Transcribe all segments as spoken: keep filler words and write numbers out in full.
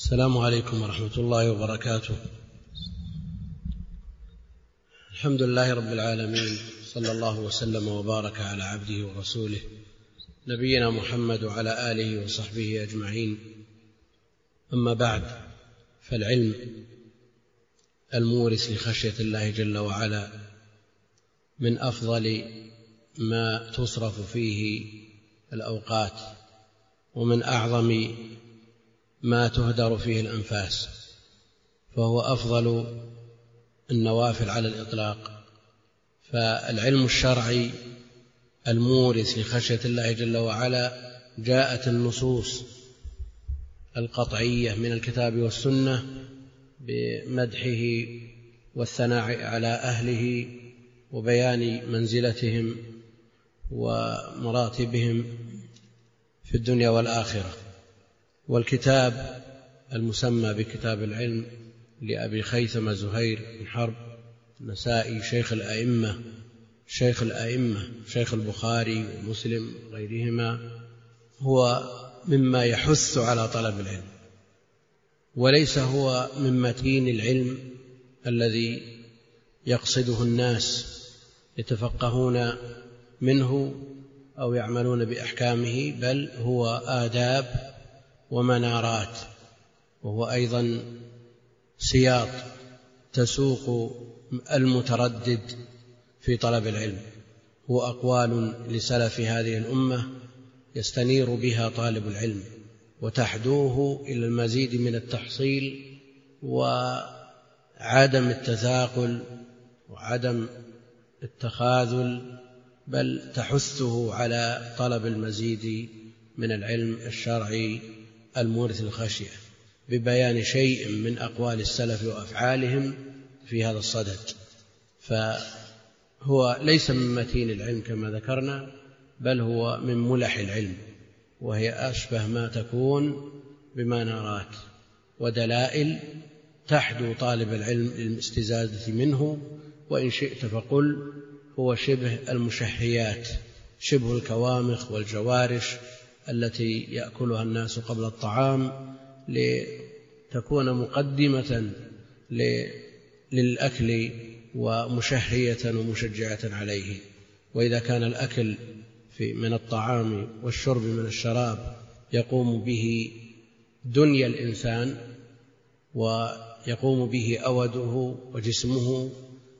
السلام عليكم ورحمة الله وبركاته. الحمد لله رب العالمين، صلى الله وسلم وبارك على عبده ورسوله نبينا محمد وعلى آله وصحبه أجمعين. أما بعد، فالعلم المورث لخشية الله جل وعلا من أفضل ما تصرف فيه الأوقات، ومن أعظم ما تهدر فيه الأنفاس، فهو أفضل النوافل على الإطلاق. فالعلم الشرعي المورث لخشية الله جل وعلا جاءت النصوص القطعية من الكتاب والسنة بمدحه والثناء على أهله وبيان منزلتهم ومراتبهم في الدنيا والآخرة. والكتاب المسمى بكتاب العلم لأبي خيثمة زهير بن حرب النسائي شيخ الأئمة شيخ الأئمة شيخ البخاري ومسلم وغيرهما، هو مما يحث على طلب العلم، وليس هو من متين العلم الذي يقصده الناس يتفقهون منه أو يعملون بأحكامه، بل هو آداب ومنارات، وهو أيضا سياط تسوق المتردد في طلب العلم. هو أقوال لسلف هذه الأمة يستنير بها طالب العلم وتحدوه إلى المزيد من التحصيل وعدم التثاقل وعدم التخاذل، بل تحثه على طلب المزيد من العلم الشرعي المورث للخشية ببيان شيء من أقوال السلف وأفعالهم في هذا الصدد. فهو ليس من متين العلم كما ذكرنا، بل هو من ملح العلم، وهي أشبه ما تكون بمنارات ودلائل تحدو طالب العلم للاستزادة منه، وإن شئت فقل هو شبه المشهيات، شبه الكوامخ والجوارش التي يأكلها الناس قبل الطعام لتكون مقدمة للأكل ومشهية ومشجعة عليه. وإذا كان الأكل من الطعام والشرب من الشراب يقوم به دنيا الإنسان ويقوم به أوده وجسمه،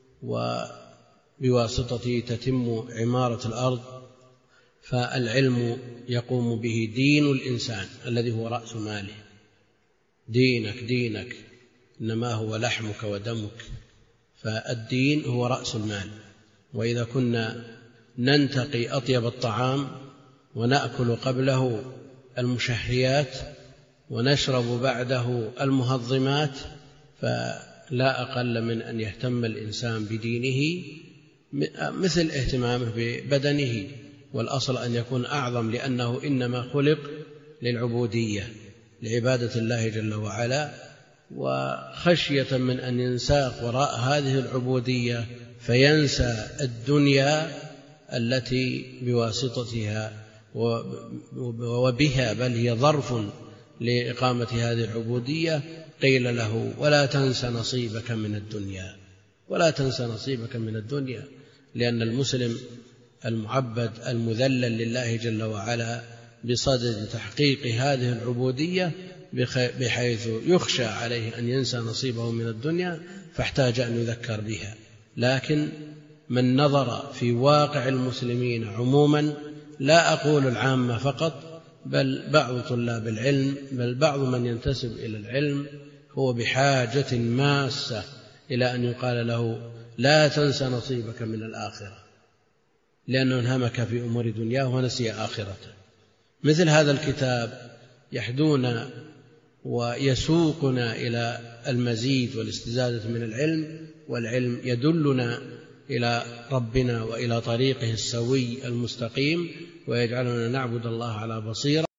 وبواسطته تتم عمارة الأرض، فالعلم يقوم به دين الإنسان الذي هو رأس ماله. دينك دينك إنما هو لحمك ودمك، فالدين هو رأس المال. وإذا كنا ننتقي أطيب الطعام ونأكل قبله المشهيات ونشرب بعده المهضمات، فلا أقل من أن يهتم الإنسان بدينه مثل اهتمامه ببدنه، والأصل أن يكون أعظم، لأنه إنما خلق للعبودية لعبادة الله جل وعلا، وخشية من أن ينساق وراء هذه العبودية فينسى الدنيا التي بواسطتها وبها، بل هي ظرف لإقامة هذه العبودية. قيل له: ولا تنس نصيبك من الدنيا، ولا تنس نصيبك من الدنيا، لأن المسلم المعبد المذلل لله جل وعلا بصدد تحقيق هذه العبودية بحيث يخشى عليه أن ينسى نصيبه من الدنيا، فاحتاج أن يذكر بها. لكن من نظر في واقع المسلمين عموما، لا أقول العامة فقط، بل بعض طلاب العلم، بل بعض من ينتسب إلى العلم، هو بحاجة ماسة إلى أن يقال له: لا تنسى نصيبك من الآخرة، لأنه انهمك في أمور دنياه ونسي آخرته. مثل هذا الكتاب يحدونا ويسوقنا إلى المزيد والاستزادة من العلم، والعلم يدلنا إلى ربنا وإلى طريقه السوي المستقيم، ويجعلنا نعبد الله على بصيرة.